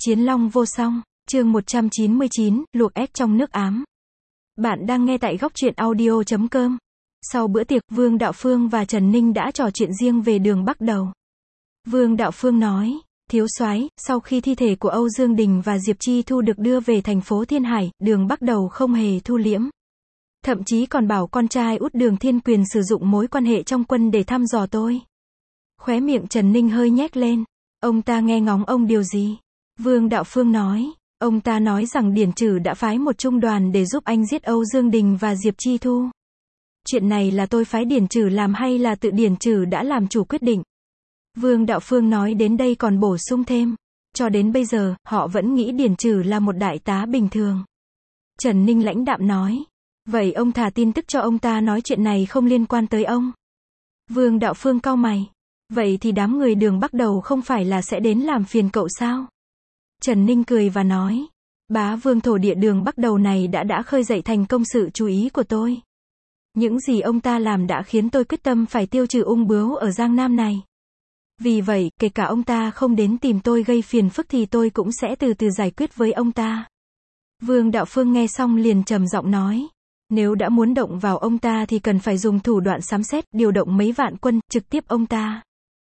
Chiến Long vô song, chương 199, luộc ếch trong nước ám. Bạn đang nghe tại góc truyện audio.com. Sau bữa tiệc, Vương Đạo Phương và Trần Ninh đã trò chuyện riêng về Đường Bắc Đầu. Vương Đạo Phương nói, thiếu soái, sau khi thi thể của Âu Dương Đình và Diệp Chi Thu được đưa về thành phố Thiên Hải, Đường Bắc Đầu không hề thu liễm. Thậm chí còn bảo con trai út Đường Thiên Quyền sử dụng mối quan hệ trong quân để thăm dò tôi. Khóe miệng Trần Ninh hơi nhếch lên. Ông ta nghe ngóng ông điều gì? Vương Đạo Phương nói, ông ta nói rằng Điển Trử đã phái một trung đoàn để giúp anh giết Âu Dương Đình và Diệp Chi Thu. Chuyện này là tôi phái Điển Trử làm hay là tự Điển Trử đã làm chủ quyết định? Vương Đạo Phương nói đến đây còn bổ sung thêm, cho đến bây giờ, họ vẫn nghĩ Điển Trử là một đại tá bình thường. Trần Ninh lãnh đạm nói, vậy ông thả tin tức cho ông ta nói chuyện này không liên quan tới ông. Vương Đạo Phương cau mày, vậy thì đám người Đường Bắc Đầu không phải là sẽ đến làm phiền cậu sao? Trần Ninh cười và nói, bá vương thổ địa Đường Bắc Đầu này đã khơi dậy thành công sự chú ý của tôi. Những gì ông ta làm đã khiến tôi quyết tâm phải tiêu trừ ung bướu ở Giang Nam này. Vì vậy, kể cả ông ta không đến tìm tôi gây phiền phức thì tôi cũng sẽ từ từ giải quyết với ông ta. Vương Đạo Phương nghe xong liền trầm giọng nói, nếu đã muốn động vào ông ta thì cần phải dùng thủ đoạn sám xét, điều động mấy vạn quân, trực tiếp ông ta.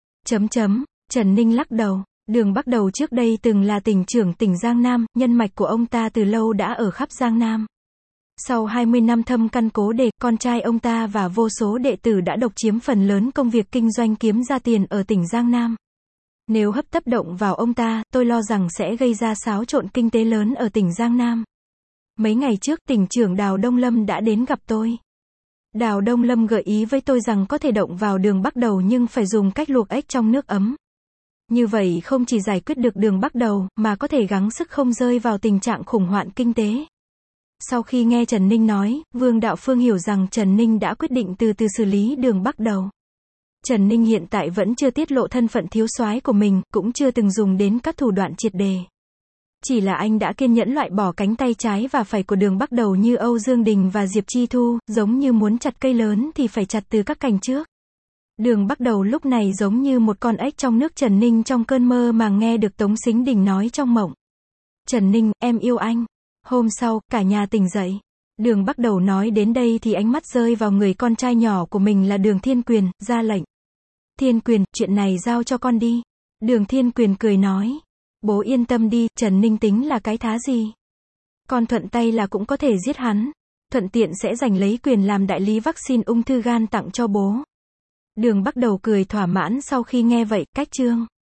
Trần Ninh lắc đầu, Đường Bắc Đầu trước đây từng là tỉnh trưởng tỉnh Giang Nam, nhân mạch của ông ta từ lâu đã ở khắp Giang Nam. Sau 20 năm thâm căn cố đế, con trai ông ta và vô số đệ tử đã độc chiếm phần lớn công việc kinh doanh kiếm ra tiền ở tỉnh Giang Nam. Nếu hấp tấp động vào ông ta, tôi lo rằng sẽ gây ra xáo trộn kinh tế lớn ở tỉnh Giang Nam. Mấy ngày trước, tỉnh trưởng Đào Đông Lâm đã đến gặp tôi. Đào Đông Lâm gợi ý với tôi rằng có thể động vào Đường Bắc Đầu nhưng phải dùng cách luộc ếch trong nước ấm. Như vậy không chỉ giải quyết được Đường Bắc Đầu, mà có thể gắng sức không rơi vào tình trạng khủng hoảng kinh tế. Sau khi nghe Trần Ninh nói, Vương Đạo Phương hiểu rằng Trần Ninh đã quyết định từ từ xử lý Đường Bắc Đầu. Trần Ninh hiện tại vẫn chưa tiết lộ thân phận thiếu soái của mình, cũng chưa từng dùng đến các thủ đoạn triệt đề. Chỉ là anh đã kiên nhẫn loại bỏ cánh tay trái và phải của Đường Bắc Đầu như Âu Dương Đình và Diệp Chi Thu, giống như muốn chặt cây lớn thì phải chặt từ các cành trước. Đường Bắc Đầu lúc này giống như một con ếch trong nước. Trần Ninh trong cơn mơ màng nghe được Tống Sính Đình nói trong mộng. Trần Ninh, em yêu anh. Hôm sau, cả nhà tỉnh dậy. Đường Bắc Đầu nói đến đây thì ánh mắt rơi vào người con trai nhỏ của mình là Đường Thiên Quyền, ra lệnh. Thiên Quyền, chuyện này giao cho con đi. Đường Thiên Quyền cười nói, bố yên tâm đi, Trần Ninh tính là cái thá gì. Con thuận tay là cũng có thể giết hắn. Thuận tiện sẽ giành lấy quyền làm đại lý vaccine ung thư gan tặng cho bố. Đường Bắc Đầu cười thỏa mãn sau khi nghe vậy, cách chương.